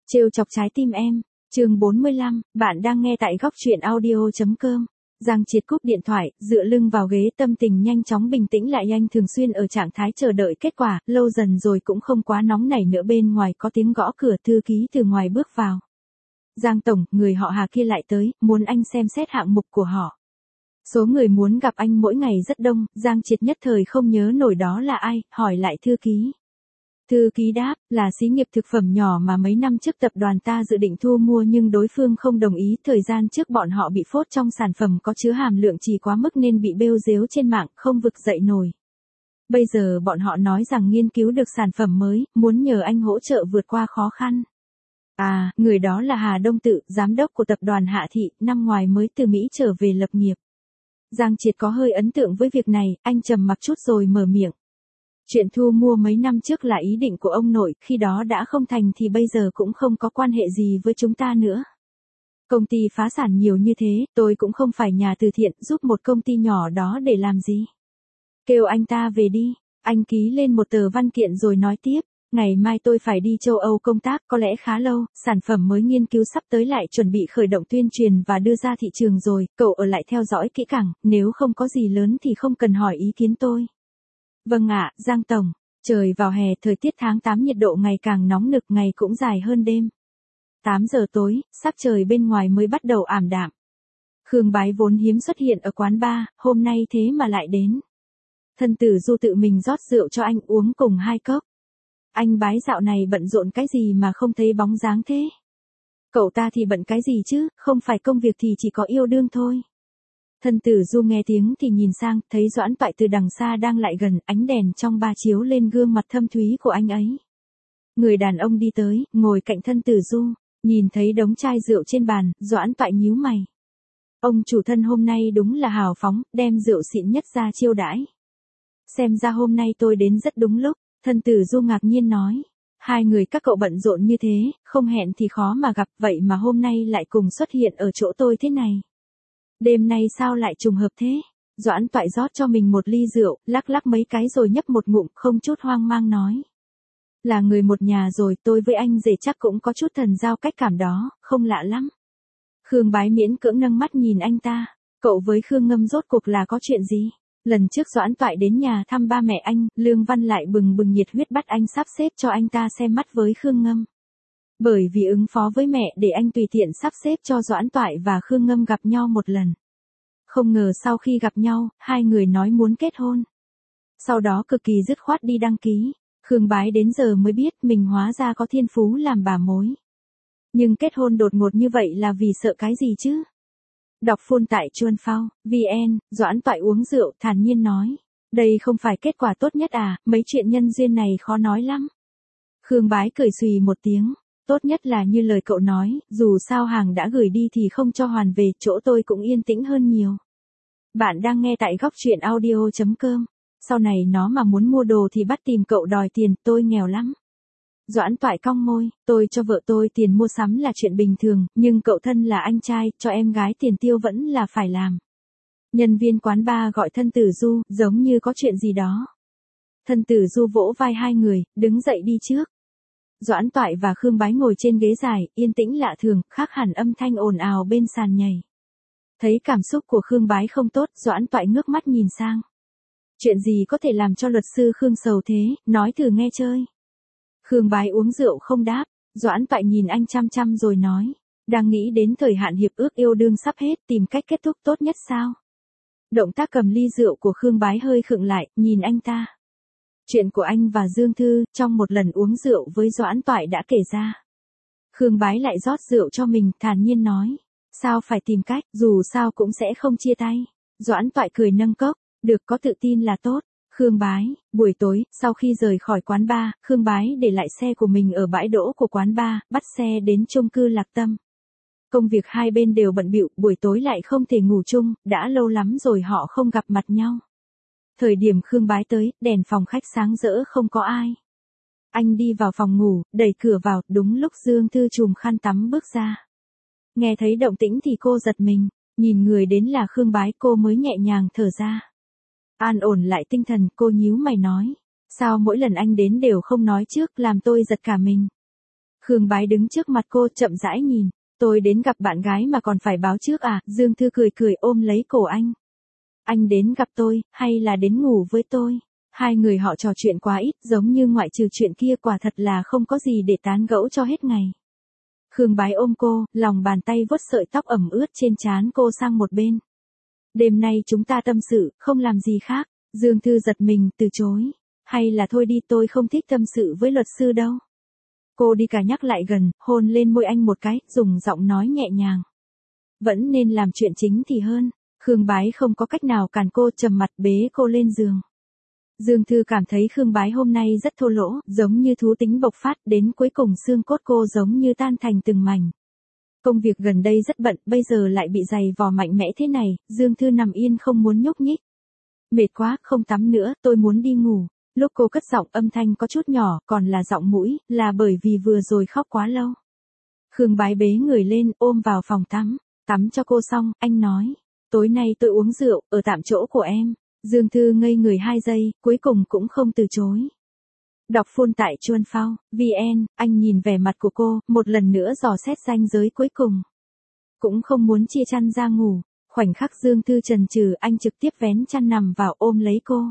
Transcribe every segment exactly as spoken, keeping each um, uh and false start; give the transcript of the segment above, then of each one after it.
Trêu chọc trái tim em, chương bốn mươi lăm, bạn đang nghe tại góc truyện audio.com. Giang Triệt cúp điện thoại, dựa lưng vào ghế tâm tình nhanh chóng bình tĩnh lại. Anh thường xuyên ở trạng thái chờ đợi kết quả, lâu dần rồi cũng không quá nóng nảy nữa. Bên ngoài có tiếng gõ cửa, thư ký từ ngoài bước vào. Giang Tổng, người họ Hà kia lại tới, muốn anh xem xét hạng mục của họ. Số người muốn gặp anh mỗi ngày rất đông, Giang Triệt nhất thời không nhớ nổi đó là ai, hỏi lại thư ký. Thư ký đáp, là xí nghiệp thực phẩm nhỏ mà mấy năm trước tập đoàn ta dự định thu mua nhưng đối phương không đồng ý. Thời gian trước bọn họ bị phốt trong sản phẩm có chứa hàm lượng chì quá mức nên bị bêu dếu trên mạng, không vực dậy nổi. Bây giờ bọn họ nói rằng nghiên cứu được sản phẩm mới, muốn nhờ anh hỗ trợ vượt qua khó khăn. À, người đó là Hà Đông Tự, giám đốc của tập đoàn Hạ Thị, năm ngoài mới từ Mỹ trở về lập nghiệp. Giang Triệt có hơi ấn tượng với việc này, anh trầm mặc chút rồi mở miệng. Chuyện thu mua mấy năm trước là ý định của ông nội, khi đó đã không thành thì bây giờ cũng không có quan hệ gì với chúng ta nữa. Công ty phá sản nhiều như thế, tôi cũng không phải nhà từ thiện, giúp một công ty nhỏ đó để làm gì. Kêu anh ta về đi, anh ký lên một tờ văn kiện rồi nói tiếp, ngày mai tôi phải đi châu Âu công tác, có lẽ khá lâu, sản phẩm mới nghiên cứu sắp tới lại chuẩn bị khởi động tuyên truyền và đưa ra thị trường rồi, cậu ở lại theo dõi kỹ càng, nếu không có gì lớn thì không cần hỏi ý kiến tôi. Vâng ạ, Giang Tổng. Trời vào hè, thời tiết tháng tám nhiệt độ ngày càng nóng nực, ngày cũng dài hơn đêm. tám giờ tối, sắc trời bên ngoài mới bắt đầu ảm đạm. Khương Bái vốn hiếm xuất hiện ở quán bar, hôm nay thế mà lại đến. Thân Tử Du tự mình rót rượu cho anh uống cùng hai cốc. Anh Bái dạo này bận rộn cái gì mà không thấy bóng dáng thế? Cậu ta thì bận cái gì chứ, không phải công việc thì chỉ có yêu đương thôi. Thân Tử Du nghe tiếng thì nhìn sang, thấy Doãn Toại từ đằng xa đang lại gần, ánh đèn trong ba chiếu lên gương mặt thâm thúy của anh ấy. Người đàn ông đi tới, ngồi cạnh Thân Tử Du, nhìn thấy đống chai rượu trên bàn, Doãn Toại nhíu mày. Ông chủ thân hôm nay đúng là hào phóng, đem rượu xịn nhất ra chiêu đãi. Xem ra hôm nay tôi đến rất đúng lúc, Thân Tử Du ngạc nhiên nói. Hai người các cậu bận rộn như thế, không hẹn thì khó mà gặp, vậy mà hôm nay lại cùng xuất hiện ở chỗ tôi thế này. Đêm nay sao lại trùng hợp thế? Doãn Toại rót cho mình một ly rượu, lắc lắc mấy cái rồi nhấp một ngụm, không chút hoang mang nói. Là người một nhà rồi, tôi với anh rể chắc cũng có chút thần giao cách cảm đó, không lạ lắm. Khương Bái miễn cưỡng nâng mắt nhìn anh ta, cậu với Khương Ngâm rốt cuộc là có chuyện gì? Lần trước Doãn Toại đến nhà thăm ba mẹ anh, Lương Văn lại bừng bừng nhiệt huyết bắt anh sắp xếp cho anh ta xem mắt với Khương Ngâm. Bởi vì ứng phó với mẹ để anh tùy tiện sắp xếp cho Doãn Toại và Khương Ngâm gặp nhau một lần. Không ngờ sau khi gặp nhau, hai người nói muốn kết hôn. Sau đó cực kỳ dứt khoát đi đăng ký, Khương Bái đến giờ mới biết mình hóa ra có thiên phú làm bà mối. Nhưng kết hôn đột ngột như vậy là vì sợ cái gì chứ? Đọc full tại Chuan Phao, vê en, Doãn Toại uống rượu, thản nhiên nói. Đây không phải kết quả tốt nhất à, mấy chuyện nhân duyên này khó nói lắm. Khương Bái cười xùy một tiếng. Tốt nhất là như lời cậu nói, dù sao hàng đã gửi đi thì không cho hoàn về, chỗ tôi cũng yên tĩnh hơn nhiều. Bạn đang nghe tại góc truyện audio.com. Sau này nó mà muốn mua đồ thì bắt tìm cậu đòi tiền, tôi nghèo lắm. Doãn Toại cong môi, tôi cho vợ tôi tiền mua sắm là chuyện bình thường, nhưng cậu thân là anh trai, cho em gái tiền tiêu vẫn là phải làm. Nhân viên quán bar gọi Thân Tử Du, giống như có chuyện gì đó. Thân Tử Du vỗ vai hai người, đứng dậy đi trước. Doãn Toại và Khương Bái ngồi trên ghế dài, yên tĩnh lạ thường, khác hẳn âm thanh ồn ào bên sàn nhảy. Thấy cảm xúc của Khương Bái không tốt, Doãn Toại ngước mắt nhìn sang. Chuyện gì có thể làm cho luật sư Khương sầu thế, nói thử nghe chơi. Khương Bái uống rượu không đáp, Doãn Toại nhìn anh chăm chăm rồi nói. Đang nghĩ đến thời hạn hiệp ước yêu đương sắp hết, tìm cách kết thúc tốt nhất sao? Động tác cầm ly rượu của Khương Bái hơi khựng lại, nhìn anh ta. Chuyện của anh và Dương Thư, trong một lần uống rượu với Doãn Toại đã kể ra. Khương Bái lại rót rượu cho mình, thản nhiên nói. Sao phải tìm cách, dù sao cũng sẽ không chia tay. Doãn Toại cười nâng cốc, được có tự tin là tốt. Khương Bái, buổi tối, sau khi rời khỏi quán bar, Khương Bái để lại xe của mình ở bãi đỗ của quán bar, bắt xe đến chung cư Lạc Tâm. Công việc hai bên đều bận bịu, buổi tối lại không thể ngủ chung, đã lâu lắm rồi họ không gặp mặt nhau. Thời điểm Khương Bái tới, đèn phòng khách sáng rỡ không có ai. Anh đi vào phòng ngủ, đẩy cửa vào, đúng lúc Dương Thư chùm khăn tắm bước ra. Nghe thấy động tĩnh thì cô giật mình, nhìn người đến là Khương Bái cô mới nhẹ nhàng thở ra. An ổn lại tinh thần, cô nhíu mày nói. Sao mỗi lần anh đến đều không nói trước, làm tôi giật cả mình. Khương Bái đứng trước mặt cô chậm rãi nhìn. Tôi đến gặp bạn gái mà còn phải báo trước à? Dương Thư cười cười ôm lấy cổ anh. Anh đến gặp tôi, hay là đến ngủ với tôi? Hai người họ trò chuyện quá ít, giống như ngoại trừ chuyện kia quả thật là không có gì để tán gẫu cho hết ngày. Khương Bái ôm cô, lòng bàn tay vuốt sợi tóc ẩm ướt trên trán cô sang một bên. Đêm nay chúng ta tâm sự, không làm gì khác. Dương Thư giật mình, từ chối. Hay là thôi đi, tôi không thích tâm sự với luật sư đâu. Cô đi cả nhắc lại gần, hôn lên môi anh một cái, dùng giọng nói nhẹ nhàng. Vẫn nên làm chuyện chính thì hơn. Khương Bái không có cách nào cản cô, trầm mặt bế cô lên giường. Dương Thư cảm thấy Khương Bái hôm nay rất thô lỗ, giống như thú tính bộc phát, đến cuối cùng xương cốt cô giống như tan thành từng mảnh. Công việc gần đây rất bận, bây giờ lại bị giày vò mạnh mẽ thế này, Dương Thư nằm yên không muốn nhúc nhích. Mệt quá, không tắm nữa, tôi muốn đi ngủ. Lúc cô cất giọng âm thanh có chút nhỏ, còn là giọng mũi, là bởi vì vừa rồi khóc quá lâu. Khương Bái bế người lên, ôm vào phòng tắm, tắm cho cô xong, anh nói. Tối nay tôi uống rượu, ở tạm chỗ của em. Dương Thư ngây người hai giây, cuối cùng cũng không từ chối. Đọc full tại chuan phao, vn, anh nhìn vẻ mặt của cô, một lần nữa dò xét ranh giới cuối cùng. Cũng không muốn chia chăn ra ngủ, khoảnh khắc Dương Thư chần chừ, anh trực tiếp vén chăn nằm vào ôm lấy cô.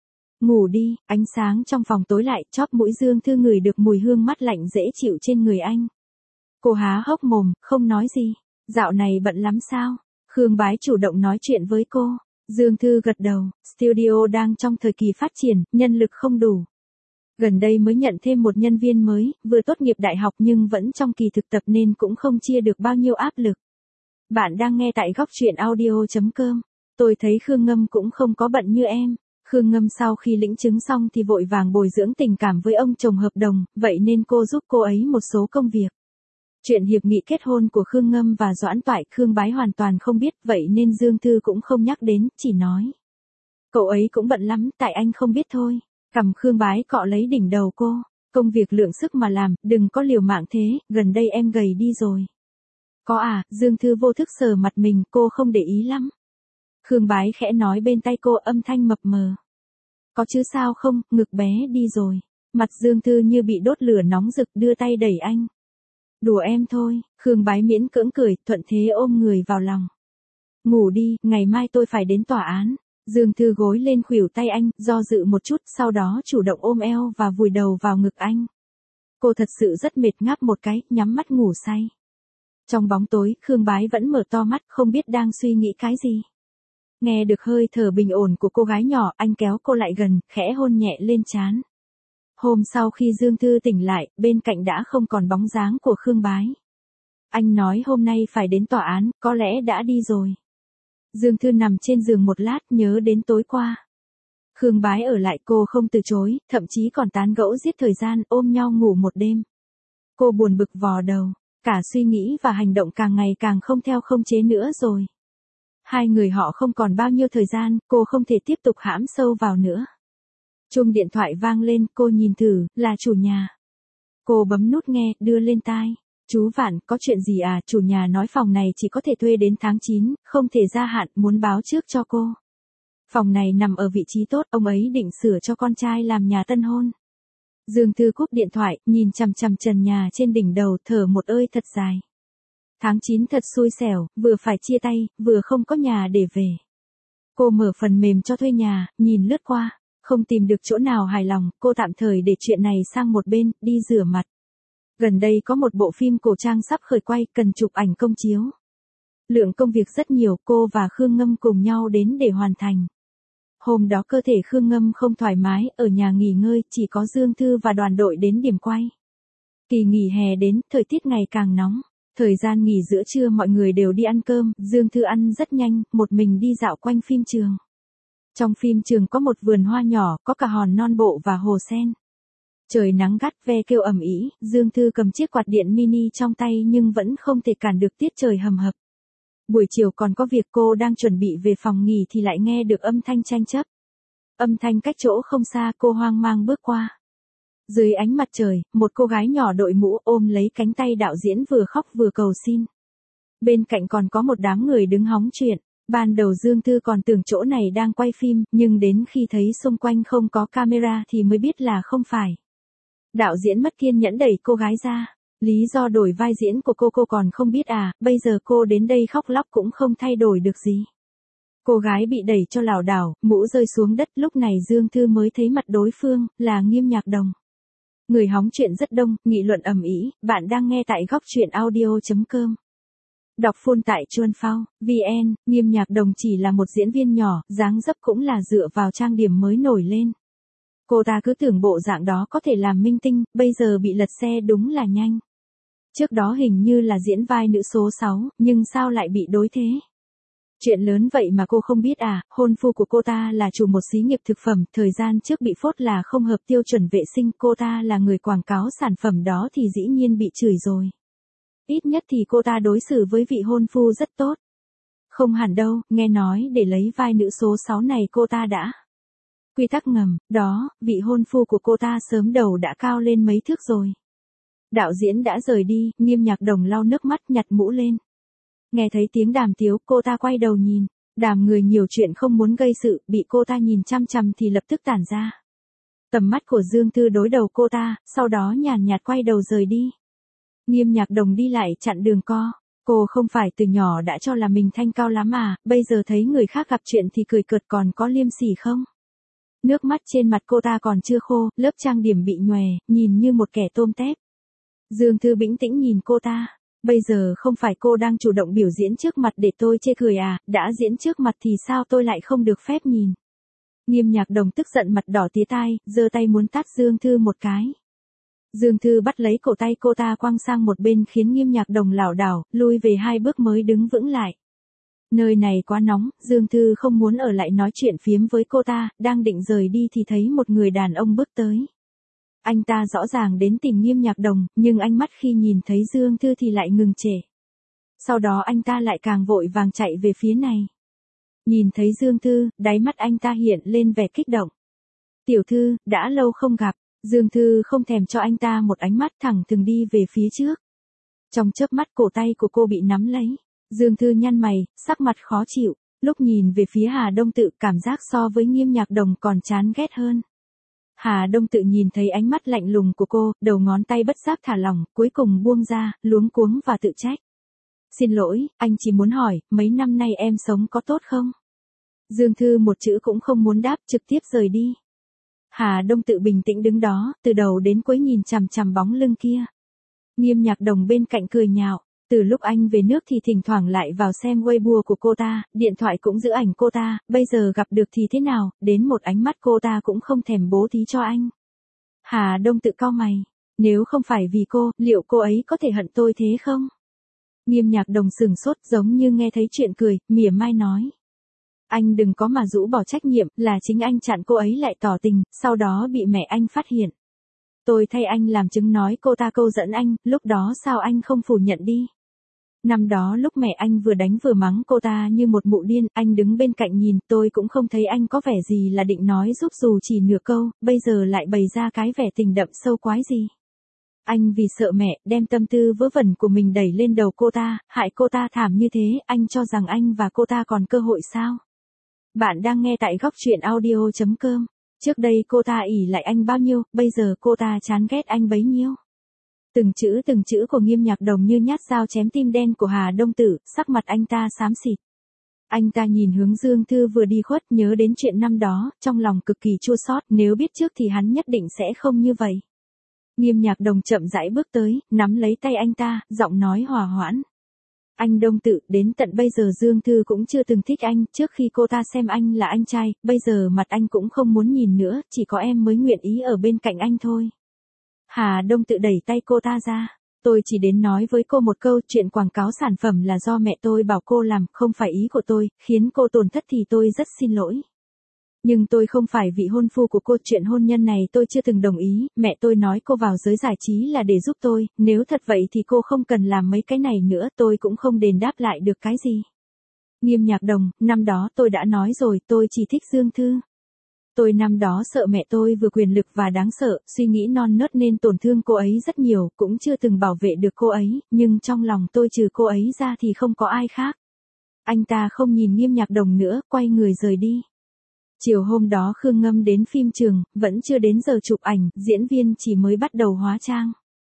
Ngủ đi, ánh sáng trong phòng tối lại, chóp mũi Dương Thư ngửi được mùi hương mát lạnh dễ chịu trên người anh. Cô há hốc mồm, không nói gì. Dạo này bận lắm sao? Khương Bái chủ động nói chuyện với cô. Dương Thư gật đầu, studio đang trong thời kỳ phát triển, nhân lực không đủ. Gần đây mới nhận thêm một nhân viên mới, vừa tốt nghiệp đại học nhưng vẫn trong kỳ thực tập nên cũng không chia được bao nhiêu áp lực. Bạn đang nghe tại góc truyện audio chấm com. Tôi thấy Khương Ngâm cũng không có bận như em. Khương Ngâm sau khi lĩnh chứng xong thì vội vàng bồi dưỡng tình cảm với ông chồng hợp đồng, vậy nên cô giúp cô ấy một số công việc. Chuyện hiệp nghị kết hôn của Khương Ngâm và Doãn Toại, Khương Bái hoàn toàn không biết, vậy nên Dương Thư cũng không nhắc đến, chỉ nói. Cậu ấy cũng bận lắm, tại anh không biết thôi. Cầm Khương Bái cọ lấy đỉnh đầu cô. Công việc lượng sức mà làm, đừng có liều mạng thế, gần đây em gầy đi rồi. Có à, Dương Thư vô thức sờ mặt mình, cô không để ý lắm. Khương Bái khẽ nói bên tay cô, âm thanh mập mờ. Có chứ sao không, ngực bé đi rồi. Mặt Dương Thư như bị đốt lửa nóng rực, đưa tay đẩy anh. Đùa em thôi, Khương Bái miễn cưỡng cười, thuận thế ôm người vào lòng. Ngủ đi, ngày mai tôi phải đến tòa án. Dương Thư gối lên khuỷu tay anh, do dự một chút, sau đó chủ động ôm eo và vùi đầu vào ngực anh. Cô thật sự rất mệt, ngáp một cái, nhắm mắt ngủ say. Trong bóng tối, Khương Bái vẫn mở to mắt, không biết đang suy nghĩ cái gì. Nghe được hơi thở bình ổn của cô gái nhỏ, anh kéo cô lại gần, khẽ hôn nhẹ lên trán. Hôm sau khi Dương Thư tỉnh lại, bên cạnh đã không còn bóng dáng của Khương Bái. Anh nói hôm nay phải đến tòa án, có lẽ đã đi rồi. Dương Thư nằm trên giường một lát, nhớ đến tối qua. Khương Bái ở lại, cô không từ chối, thậm chí còn tán gẫu giết thời gian, ôm nhau ngủ một đêm. Cô buồn bực vò đầu, cả suy nghĩ và hành động càng ngày càng không theo không chế nữa rồi. Hai người họ không còn bao nhiêu thời gian, cô không thể tiếp tục hãm sâu vào nữa. Chuông điện thoại vang lên, cô nhìn thử, là chủ nhà. Cô bấm nút nghe, đưa lên tai. Chú Vạn, có chuyện gì à? Chủ nhà nói phòng này chỉ có thể thuê đến tháng chín, không thể gia hạn, muốn báo trước cho cô. Phòng này nằm ở vị trí tốt, ông ấy định sửa cho con trai làm nhà tân hôn. Dương Thư cúp điện thoại, nhìn chằm chằm trần nhà trên đỉnh đầu, thở một hơi thật dài. Tháng chín thật xui xẻo, vừa phải chia tay, vừa không có nhà để về. Cô mở phần mềm cho thuê nhà, nhìn lướt qua, không tìm được chỗ nào hài lòng, cô tạm thời để chuyện này sang một bên, đi rửa mặt. Gần đây có một bộ phim cổ trang sắp khởi quay, cần chụp ảnh công chiếu. Lượng công việc rất nhiều, cô và Khương Ngâm cùng nhau đến để hoàn thành. Hôm đó cơ thể Khương Ngâm không thoải mái, ở nhà nghỉ ngơi, chỉ có Dương Thư và đoàn đội đến điểm quay. Kỳ nghỉ hè đến, thời tiết ngày càng nóng. Thời gian nghỉ giữa trưa mọi người đều đi ăn cơm, Dương Thư ăn rất nhanh, một mình đi dạo quanh phim trường. Trong phim trường có một vườn hoa nhỏ, có cả hòn non bộ và hồ sen. Trời nắng gắt, ve kêu ầm ĩ, Dương Thư cầm chiếc quạt điện mini trong tay nhưng vẫn không thể cản được tiết trời hầm hập. Buổi chiều còn có việc, cô đang chuẩn bị về phòng nghỉ thì lại nghe được âm thanh tranh chấp. Âm thanh cách chỗ không xa, cô hoang mang bước qua. Dưới ánh mặt trời, một cô gái nhỏ đội mũ ôm lấy cánh tay đạo diễn vừa khóc vừa cầu xin. Bên cạnh còn có một đám người đứng hóng chuyện. Ban đầu Dương Thư còn tưởng chỗ này đang quay phim, nhưng đến khi thấy xung quanh không có camera thì mới biết là không phải. Đạo diễn mất kiên nhẫn đẩy cô gái ra. Lý do đổi vai diễn của cô cô còn không biết à, bây giờ cô đến đây khóc lóc cũng không thay đổi được gì. Cô gái bị đẩy cho lảo đảo, mũ rơi xuống đất, lúc này Dương Thư mới thấy mặt đối phương, là Nghiêm Nhạc Đồng. Người hóng chuyện rất đông, nghị luận ầm ĩ, bạn đang nghe tại góc truyện audio chấm com. Đọc full tại chuan phao chấm vn, Nghiêm Nhạc Đồng chỉ là một diễn viên nhỏ, dáng dấp cũng là dựa vào trang điểm mới nổi lên. Cô ta cứ tưởng bộ dạng đó có thể làm minh tinh, bây giờ bị lật xe đúng là nhanh. Trước đó hình như là diễn vai nữ số sáu, nhưng sao lại bị đối thế? Chuyện lớn vậy mà cô không biết à, hôn phu của cô ta là chủ một xí nghiệp thực phẩm, thời gian trước bị phốt là không hợp tiêu chuẩn vệ sinh, cô ta là người quảng cáo sản phẩm đó thì dĩ nhiên bị chửi rồi. Ít nhất thì cô ta đối xử với vị hôn phu rất tốt. Không hẳn đâu, nghe nói để lấy vai nữ số sáu này cô ta đã. Quy tắc ngầm, đó, vị hôn phu của cô ta sớm đầu đã cao lên mấy thước rồi. Đạo diễn đã rời đi, Nghiêm Nhạc Đồng lau nước mắt nhặt mũ lên. Nghe thấy tiếng Đàm Tiếu, cô ta quay đầu nhìn. Đàm người nhiều chuyện không muốn gây sự, bị cô ta nhìn chăm chăm thì lập tức tản ra. Tầm mắt của Dương Thư đối đầu cô ta, sau đó nhàn nhạt quay đầu rời đi. Nghiêm Nhạc Đồng đi lại chặn đường co. Cô không phải từ nhỏ đã cho là mình thanh cao lắm à, bây giờ thấy người khác gặp chuyện thì cười cợt còn có liêm sỉ không? Nước mắt trên mặt cô ta còn chưa khô, lớp trang điểm bị nhòe, nhìn như một kẻ tôm tép. Dương Thư bình tĩnh nhìn cô ta. Bây giờ không phải cô đang chủ động biểu diễn trước mặt để tôi chê cười à, đã diễn trước mặt thì sao tôi lại không được phép nhìn. Nghiêm Nhạc Đồng tức giận mặt đỏ tía tai, giơ tay muốn tát Dương Thư một cái. Dương Thư bắt lấy cổ tay cô ta quăng sang một bên khiến Nghiêm Nhạc Đồng lảo đảo, lui về hai bước mới đứng vững lại. Nơi này quá nóng, Dương Thư không muốn ở lại nói chuyện phiếm với cô ta, đang định rời đi thì thấy một người đàn ông bước tới. Anh ta rõ ràng đến tìm Nghiêm Nhạc Đồng, nhưng ánh mắt khi nhìn thấy Dương Thư thì lại ngừng trệ. Sau đó anh ta lại càng vội vàng chạy về phía này. Nhìn thấy Dương Thư, đáy mắt anh ta hiện lên vẻ kích động. Tiểu thư, đã lâu không gặp, Dương Thư không thèm cho anh ta một ánh mắt, thẳng thừng đi về phía trước. Trong chớp mắt cổ tay của cô bị nắm lấy. Dương Thư nhăn mày, sắc mặt khó chịu, lúc nhìn về phía Hà Đông Tự cảm giác so với Nghiêm Nhạc Đồng còn chán ghét hơn. Hà Đông Tự nhìn thấy ánh mắt lạnh lùng của cô, đầu ngón tay bất giác thả lỏng, cuối cùng buông ra, luống cuống và tự trách. Xin lỗi, anh chỉ muốn hỏi, mấy năm nay em sống có tốt không? Dương Thư một chữ cũng không muốn đáp, trực tiếp rời đi. Hà Đông Tự bình tĩnh đứng đó, từ đầu đến cuối nhìn chằm chằm bóng lưng kia. Nghiêm Nhạc Đồng bên cạnh cười nhạo. Từ lúc anh về nước thì thỉnh thoảng lại vào xem Weibo của cô ta, điện thoại cũng giữ ảnh cô ta, bây giờ gặp được thì thế nào, đến một ánh mắt cô ta cũng không thèm bố thí cho anh. Hà Đông Tự cau mày, nếu không phải vì cô, liệu cô ấy có thể hận tôi thế không? Nghiêm Nhạc Đồng sừng sốt giống như nghe thấy chuyện cười, mỉa mai nói. Anh đừng có mà rũ bỏ trách nhiệm, là chính anh chặn cô ấy lại tỏ tình, sau đó bị mẹ anh phát hiện. Tôi thay anh làm chứng nói cô ta câu dẫn anh, lúc đó sao anh không phủ nhận đi? Năm đó lúc mẹ anh vừa đánh vừa mắng cô ta như một mụ điên, anh đứng bên cạnh nhìn, tôi cũng không thấy anh có vẻ gì là định nói giúp dù chỉ nửa câu, bây giờ lại bày ra cái vẻ tình đậm sâu quái gì. Anh vì sợ mẹ, đem tâm tư vớ vẩn của mình đẩy lên đầu cô ta, hại cô ta thảm như thế, anh cho rằng anh và cô ta còn cơ hội sao? Bạn đang nghe tại góc truyện audio chấm com. Trước đây cô ta ỷ lại anh bao nhiêu, bây giờ cô ta chán ghét anh bấy nhiêu. Từng chữ từng chữ của Nghiêm Nhạc Đồng như nhát dao chém tim đen của Hà Đông Tử, sắc mặt anh ta xám xịt. Anh ta nhìn hướng Dương Thư vừa đi khuất, nhớ đến chuyện năm đó, trong lòng cực kỳ chua xót, nếu biết trước thì hắn nhất định sẽ không như vậy. Nghiêm Nhạc Đồng chậm rãi bước tới, nắm lấy tay anh ta, giọng nói hòa hoãn. Anh Đông Tự, đến tận bây giờ Dương Thư cũng chưa từng thích anh, trước khi cô ta xem anh là anh trai, bây giờ mặt anh cũng không muốn nhìn nữa, chỉ có em mới nguyện ý ở bên cạnh anh thôi. Hà Đông Tự đẩy tay cô ta ra. Tôi chỉ đến nói với cô một câu, chuyện quảng cáo sản phẩm là do mẹ tôi bảo cô làm, không phải ý của tôi, khiến cô tổn thất thì tôi rất xin lỗi. Nhưng tôi không phải vị hôn phu của cô, chuyện hôn nhân này tôi chưa từng đồng ý, mẹ tôi nói cô vào giới giải trí là để giúp tôi, nếu thật vậy thì cô không cần làm mấy cái này nữa, tôi cũng không đền đáp lại được cái gì. Nghiêm Nhạc Đồng, năm đó tôi đã nói rồi, tôi chỉ thích Dương Thư. Tôi năm đó sợ mẹ tôi vừa quyền lực và đáng sợ, suy nghĩ non nớt nên tổn thương cô ấy rất nhiều, cũng chưa từng bảo vệ được cô ấy, nhưng trong lòng tôi trừ cô ấy ra thì không có ai khác. Anh ta không nhìn Nghiêm Nhạc Đồng nữa, quay người rời đi. Chiều hôm đó Khương Ngâm đến phim trường, vẫn chưa đến giờ chụp ảnh, diễn viên chỉ mới bắt đầu hóa trang.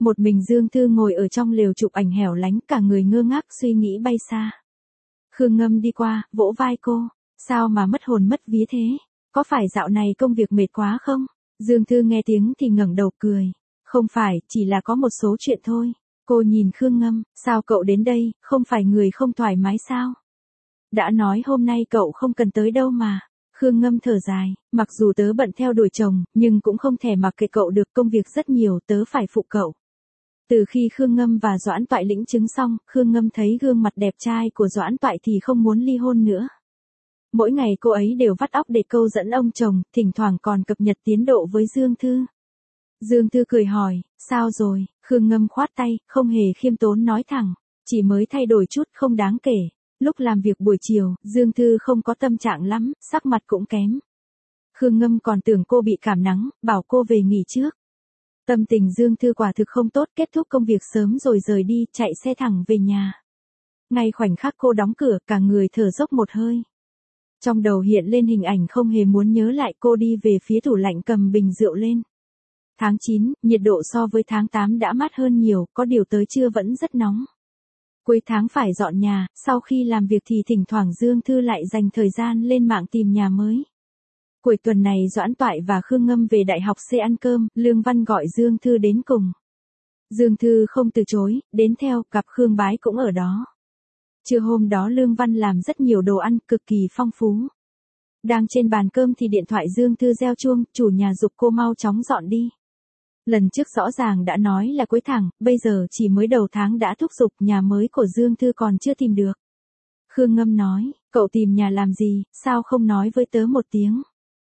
Một mình Dương Thư ngồi ở trong lều chụp ảnh hẻo lánh, cả người ngơ ngác suy nghĩ bay xa. Khương Ngâm đi qua, vỗ vai cô, sao mà mất hồn mất vía thế, có phải dạo này công việc mệt quá không? Dương Thư nghe tiếng thì ngẩng đầu cười, không phải, chỉ là có một số chuyện thôi. Cô nhìn Khương Ngâm, sao cậu đến đây, không phải người không thoải mái sao? Đã nói hôm nay cậu không cần tới đâu mà. Khương Ngâm thở dài, mặc dù tớ bận theo đuổi chồng, nhưng cũng không thể mặc kệ cậu được, công việc rất nhiều, tớ phải phụ cậu. Từ khi Khương Ngâm và Doãn Toại lĩnh chứng xong, Khương Ngâm thấy gương mặt đẹp trai của Doãn Toại thì không muốn ly hôn nữa. Mỗi ngày cô ấy đều vắt óc để câu dẫn ông chồng, thỉnh thoảng còn cập nhật tiến độ với Dương Thư. Dương Thư cười hỏi, sao rồi? Khương Ngâm khoát tay, không hề khiêm tốn nói thẳng, chỉ mới thay đổi chút không đáng kể. Lúc làm việc buổi chiều, Dương Thư không có tâm trạng lắm, sắc mặt cũng kém. Khương Ngâm còn tưởng cô bị cảm nắng, bảo cô về nghỉ trước. Tâm tình Dương Thư quả thực không tốt, kết thúc công việc sớm rồi rời đi, chạy xe thẳng về nhà. Ngay khoảnh khắc cô đóng cửa, cả người thở dốc một hơi. Trong đầu hiện lên hình ảnh không hề muốn nhớ lại, cô đi về phía tủ lạnh cầm bình rượu lên. Tháng chín, nhiệt độ so với tháng tám đã mát hơn nhiều, có điều tới trưa vẫn rất nóng. Cuối tháng phải dọn nhà, sau khi làm việc thì thỉnh thoảng Dương Thư lại dành thời gian lên mạng tìm nhà mới. Cuối tuần này Doãn Toại và Khương Ngâm về đại học C ăn cơm, Lương Văn gọi Dương Thư đến cùng. Dương Thư không từ chối, đến theo, gặp Khương Bái cũng ở đó. Trưa hôm đó Lương Văn làm rất nhiều đồ ăn, cực kỳ phong phú. Đang trên bàn cơm thì điện thoại Dương Thư reo chuông, chủ nhà giục cô mau chóng dọn đi. Lần trước rõ ràng đã nói là cuối tháng, bây giờ chỉ mới đầu tháng đã thúc giục, nhà mới của Dương Thư còn chưa tìm được. Khương Ngâm nói, cậu tìm nhà làm gì, sao không nói với tớ một tiếng.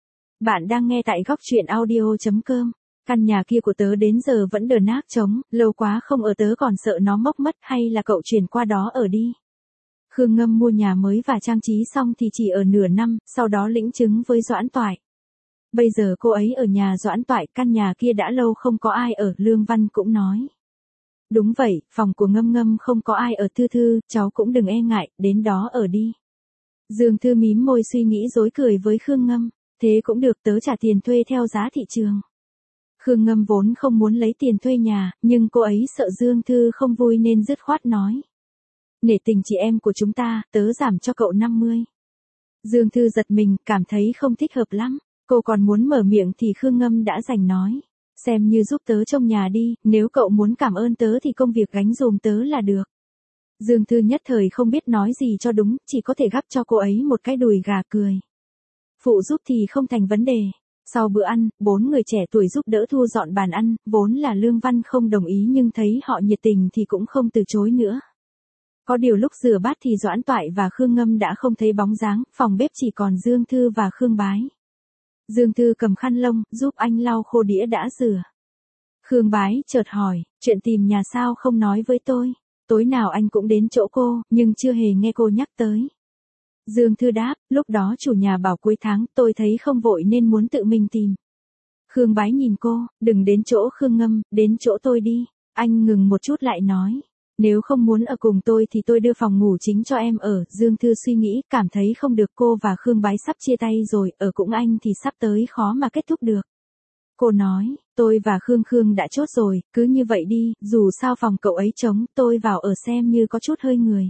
Bạn đang nghe tại góc truyện audio chấm com. Căn nhà kia của tớ đến giờ vẫn đờ nát trống, lâu quá không ở tớ còn sợ nó mốc mất, hay là cậu chuyển qua đó ở đi. Khương Ngâm mua nhà mới và trang trí xong thì chỉ ở nửa năm, sau đó lĩnh chứng với Doãn Toại. Bây giờ cô ấy ở nhà Doãn Toại, căn nhà kia đã lâu không có ai ở, Lương Văn cũng nói. Đúng vậy, phòng của Ngâm Ngâm không có ai ở. Thư Thư, cháu cũng đừng e ngại, đến đó ở đi. Dương Thư mím môi suy nghĩ dối cười với Khương Ngâm, thế cũng được, tớ trả tiền thuê theo giá thị trường. Khương Ngâm vốn không muốn lấy tiền thuê nhà, nhưng cô ấy sợ Dương Thư không vui nên dứt khoát nói. Nể tình chị em của chúng ta, tớ giảm cho cậu năm mươi. Dương Thư giật mình, cảm thấy không thích hợp lắm. Cô còn muốn mở miệng thì Khương Ngâm đã giành nói. Xem như giúp tớ trông nhà đi, nếu cậu muốn cảm ơn tớ thì công việc gánh dùm tớ là được. Dương Thư nhất thời không biết nói gì cho đúng, chỉ có thể gắp cho cô ấy một cái đùi gà cười. Phụ giúp thì không thành vấn đề. Sau bữa ăn, bốn người trẻ tuổi giúp đỡ thu dọn bàn ăn, vốn là Lương Văn không đồng ý nhưng thấy họ nhiệt tình thì cũng không từ chối nữa. Có điều lúc rửa bát thì Doãn Toại và Khương Ngâm đã không thấy bóng dáng, phòng bếp chỉ còn Dương Thư và Khương Bái. Dương Thư cầm khăn lông, giúp anh lau khô đĩa đã rửa. Khương Bái chợt hỏi, chuyện tìm nhà sao không nói với tôi, tối nào anh cũng đến chỗ cô, nhưng chưa hề nghe cô nhắc tới. Dương Thư đáp, lúc đó chủ nhà bảo cuối tháng, tôi thấy không vội nên muốn tự mình tìm. Khương Bái nhìn cô, đừng đến chỗ Khương Ngâm, đến chỗ tôi đi. Anh ngừng một chút lại nói, nếu không muốn ở cùng tôi thì tôi đưa phòng ngủ chính cho em ở. Dương Thư suy nghĩ, cảm thấy không được, cô và Khương Bái sắp chia tay rồi, ở cùng anh thì sắp tới khó mà kết thúc được. Cô nói, tôi và Khương Khương đã chốt rồi, cứ như vậy đi, dù sao phòng cậu ấy trống, tôi vào ở xem như có chút hơi người.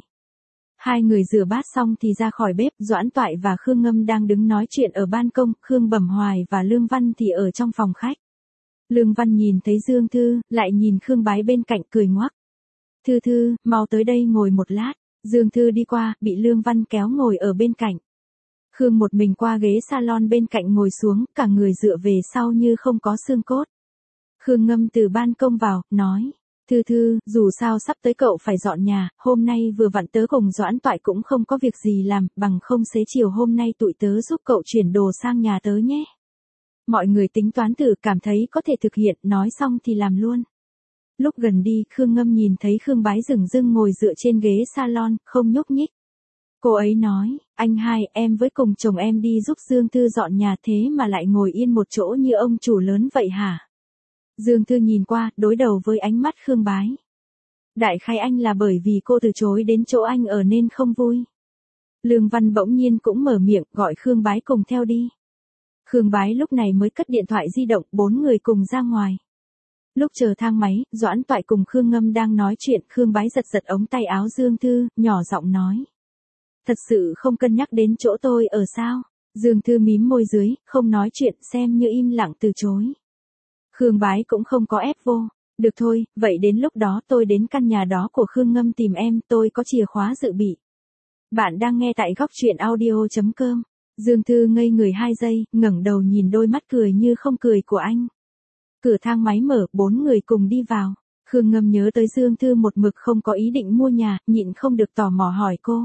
Hai người rửa bát xong thì ra khỏi bếp, Doãn Toại và Khương Ngâm đang đứng nói chuyện ở ban công, Khương Bẩm Hoài và Lương Văn thì ở trong phòng khách. Lương Văn nhìn thấy Dương Thư, lại nhìn Khương Bái bên cạnh cười ngoắc. Thư Thư, mau tới đây ngồi một lát. Dương Thư đi qua, bị Lương Văn kéo ngồi ở bên cạnh. Khương một mình qua ghế salon bên cạnh ngồi xuống, cả người dựa về sau như không có xương cốt. Khương Ngâm từ ban công vào, nói. Thư Thư, dù sao sắp tới cậu phải dọn nhà, hôm nay vừa vặn tớ cùng Doãn Toại cũng không có việc gì làm, bằng không xế chiều hôm nay tụi tớ giúp cậu chuyển đồ sang nhà tớ nhé. Mọi người tính toán thử, cảm thấy có thể thực hiện, nói xong thì làm luôn. Lúc gần đi, Khương Ngâm nhìn thấy Khương Bái dửng dưng ngồi dựa trên ghế salon, không nhúc nhích. Cô ấy nói, anh hai, em với cùng chồng em đi giúp Dương Thư dọn nhà thế mà lại ngồi yên một chỗ như ông chủ lớn vậy hả? Dương Thư nhìn qua, đối đầu với ánh mắt Khương Bái. Đại khái anh là bởi vì cô từ chối đến chỗ anh ở nên không vui. Lương Văn bỗng nhiên cũng mở miệng, gọi Khương Bái cùng theo đi. Khương Bái lúc này mới cất điện thoại di động, bốn người cùng ra ngoài. Lúc chờ thang máy, Doãn Toại cùng Khương Ngâm đang nói chuyện, Khương Bái giật giật ống tay áo Dương Thư, nhỏ giọng nói. Thật sự không cân nhắc đến chỗ tôi ở sao? Dương Thư mím môi dưới, không nói chuyện, xem như im lặng từ chối. Khương Bái cũng không có ép vô. Được thôi, vậy đến lúc đó tôi đến căn nhà đó của Khương Ngâm tìm em, tôi có chìa khóa dự bị. Bạn đang nghe tại góc truyện audio.com. Dương Thư ngây người hai giây, ngẩng đầu nhìn đôi mắt cười như không cười của anh. Cửa thang máy mở, bốn người cùng đi vào. Khương Ngâm nhớ tới Dương Thư một mực không có ý định mua nhà, nhịn không được tò mò hỏi cô.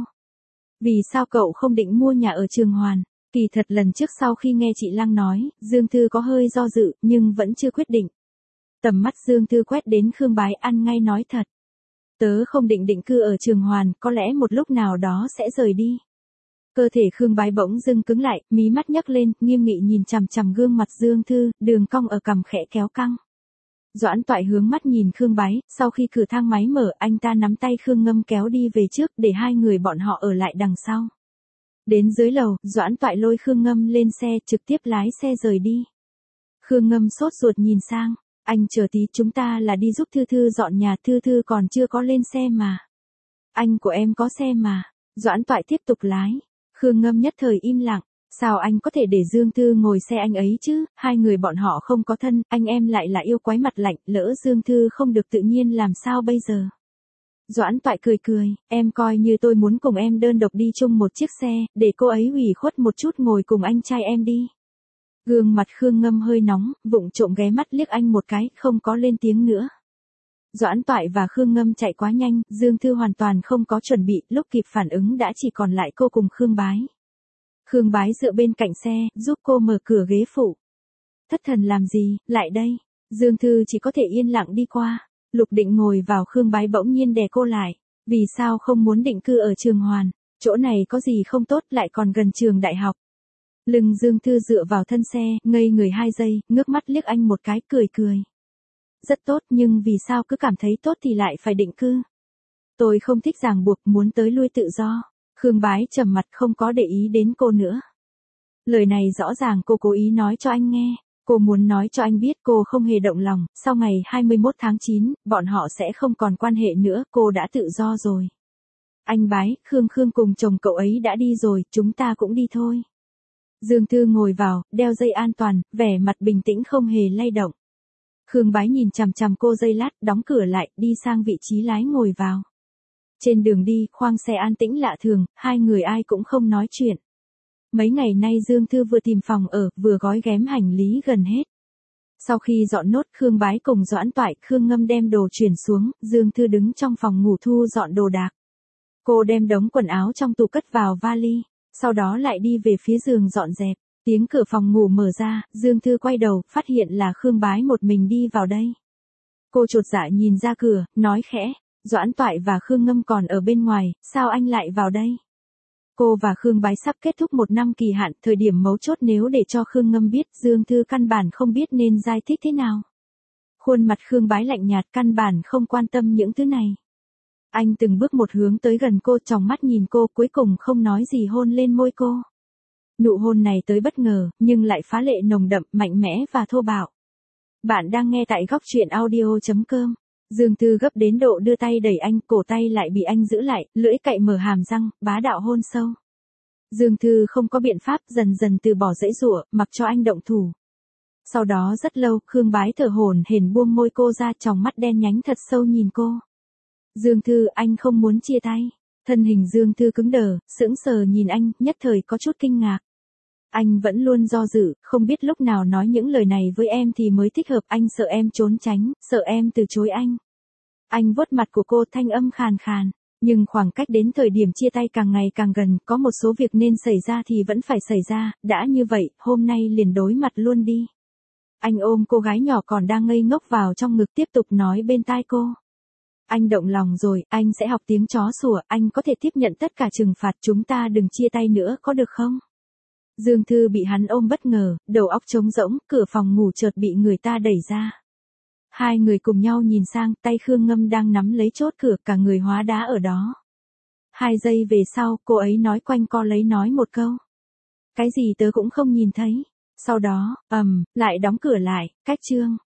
Vì sao cậu không định mua nhà ở Trường Hoàn? Kỳ thật lần trước sau khi nghe chị Lăng nói, Dương Thư có hơi do dự, nhưng vẫn chưa quyết định. Tầm mắt Dương Thư quét đến Khương Bái, ăn ngay nói thật. Tớ không định định cư ở Trường Hoàn, có lẽ một lúc nào đó sẽ rời đi. Cơ thể Khương Bái bỗng dưng cứng lại, mí mắt nhấc lên, nghiêm nghị nhìn chằm chằm gương mặt Dương Thư, đường cong ở cằm khẽ kéo căng. Doãn Toại hướng mắt nhìn Khương Bái, sau khi cửa thang máy mở, anh ta nắm tay Khương Ngâm kéo đi về trước, để hai người bọn họ ở lại đằng sau. Đến dưới lầu, Doãn Toại lôi Khương Ngâm lên xe, trực tiếp lái xe rời đi. Khương Ngâm sốt ruột nhìn sang, anh chờ tí, chúng ta là đi giúp Thư Thư dọn nhà, Thư Thư còn chưa có lên xe mà. Anh của em có xe mà. Doãn Toại tiếp tục lái. Khương Ngâm nhất thời im lặng, sao anh có thể để Dương Thư ngồi xe anh ấy chứ, hai người bọn họ không có thân, anh em lại là yêu quái mặt lạnh, lỡ Dương Thư không được tự nhiên làm sao bây giờ. Doãn Toại cười cười, em coi như tôi muốn cùng em đơn độc đi chung một chiếc xe, để cô ấy ủy khuất một chút ngồi cùng anh trai em đi. Gương mặt Khương Ngâm hơi nóng, vụng trộm ghé mắt liếc anh một cái, không có lên tiếng nữa. Doãn Toại và Khương Ngâm chạy quá nhanh, Dương Thư hoàn toàn không có chuẩn bị, lúc kịp phản ứng đã chỉ còn lại cô cùng Khương Bái. Khương Bái dựa bên cạnh xe, giúp cô mở cửa ghế phụ. Thất thần làm gì, lại đây. Dương Thư chỉ có thể yên lặng đi qua. Lục định ngồi vào, Khương Bái bỗng nhiên đè cô lại. Vì sao không muốn định cư ở Trường Hoàn? Chỗ này có gì không tốt, lại còn gần trường đại học. Lưng Dương Thư dựa vào thân xe, ngây người hai giây, ngước mắt liếc anh một cái, cười cười. Rất tốt, nhưng vì sao cứ cảm thấy tốt thì lại phải định cư? Tôi không thích ràng buộc, muốn tới lui tự do. Khương Bái trầm mặt, không có để ý đến cô nữa. Lời này rõ ràng cô cố ý nói cho anh nghe. Cô muốn nói cho anh biết cô không hề động lòng, sau ngày hai mươi mốt tháng chín, bọn họ sẽ không còn quan hệ nữa, cô đã tự do rồi. Anh Bái, Khương Khương cùng chồng cậu ấy đã đi rồi, chúng ta cũng đi thôi. Dương Thư ngồi vào, đeo dây an toàn, vẻ mặt bình tĩnh không hề lay động. Khương Bái nhìn chằm chằm cô giây lát, đóng cửa lại, đi sang vị trí lái ngồi vào. Trên đường đi, khoang xe an tĩnh lạ thường, hai người ai cũng không nói chuyện. Mấy ngày nay Dương Thư vừa tìm phòng ở, vừa gói ghém hành lý gần hết. Sau khi dọn nốt, Khương Bái cùng Doãn Toại, Khương Ngâm đem đồ chuyển xuống, Dương Thư đứng trong phòng ngủ thu dọn đồ đạc. Cô đem đống quần áo trong tủ cất vào vali, sau đó lại đi về phía giường dọn dẹp. Tiếng cửa phòng ngủ mở ra, Dương Thư quay đầu, phát hiện là Khương Bái một mình đi vào đây. Cô chột dạ nhìn ra cửa, nói khẽ, Doãn Toại và Khương Ngâm còn ở bên ngoài, sao anh lại vào đây? Cô và Khương Bái sắp kết thúc một năm kỳ hạn, thời điểm mấu chốt nếu để cho Khương Ngâm biết, Dương Thư căn bản không biết nên giải thích thế nào. Khuôn mặt Khương Bái lạnh nhạt, căn bản không quan tâm những thứ này. Anh từng bước một hướng tới gần cô, tròng mắt nhìn cô, cuối cùng không nói gì hôn lên môi cô. Nụ hôn này tới bất ngờ, nhưng lại phá lệ nồng đậm, mạnh mẽ và thô bạo. Bạn đang nghe tại góc truyện audio.com. Dương Thư gấp đến độ đưa tay đẩy anh, cổ tay lại bị anh giữ lại, lưỡi cạy mở hàm răng, bá đạo hôn sâu. Dương Thư không có biện pháp, dần dần từ bỏ dãy giụa, mặc cho anh động thủ. Sau đó rất lâu, Khương Bái thở hổn hển buông môi cô ra, tròng mắt đen nhánh thật sâu nhìn cô. Dương Thư, anh không muốn chia tay. Thân hình Dương Thư cứng đờ, sững sờ nhìn anh, nhất thời có chút kinh ngạc. Anh vẫn luôn do dự, không biết lúc nào nói những lời này với em thì mới thích hợp, anh sợ em trốn tránh, sợ em từ chối anh. Anh vuốt mặt của cô, thanh âm khàn khàn, nhưng khoảng cách đến thời điểm chia tay càng ngày càng gần, có một số việc nên xảy ra thì vẫn phải xảy ra, đã như vậy, hôm nay liền đối mặt luôn đi. Anh ôm cô gái nhỏ còn đang ngây ngốc vào trong ngực, tiếp tục nói bên tai cô. Anh động lòng rồi, anh sẽ học tiếng chó sủa, anh có thể tiếp nhận tất cả trừng phạt, chúng ta đừng chia tay nữa, có được không? Dương Thư bị hắn ôm bất ngờ, đầu óc trống rỗng, cửa phòng ngủ chợt bị người ta đẩy ra. Hai người cùng nhau nhìn sang, tay Khương Ngâm đang nắm lấy chốt cửa, cả người hóa đá ở đó. Hai giây về sau, cô ấy nói quanh co lấy nói một câu. Cái gì tớ cũng không nhìn thấy. Sau đó, ầm, um, lại đóng cửa lại, cách chương.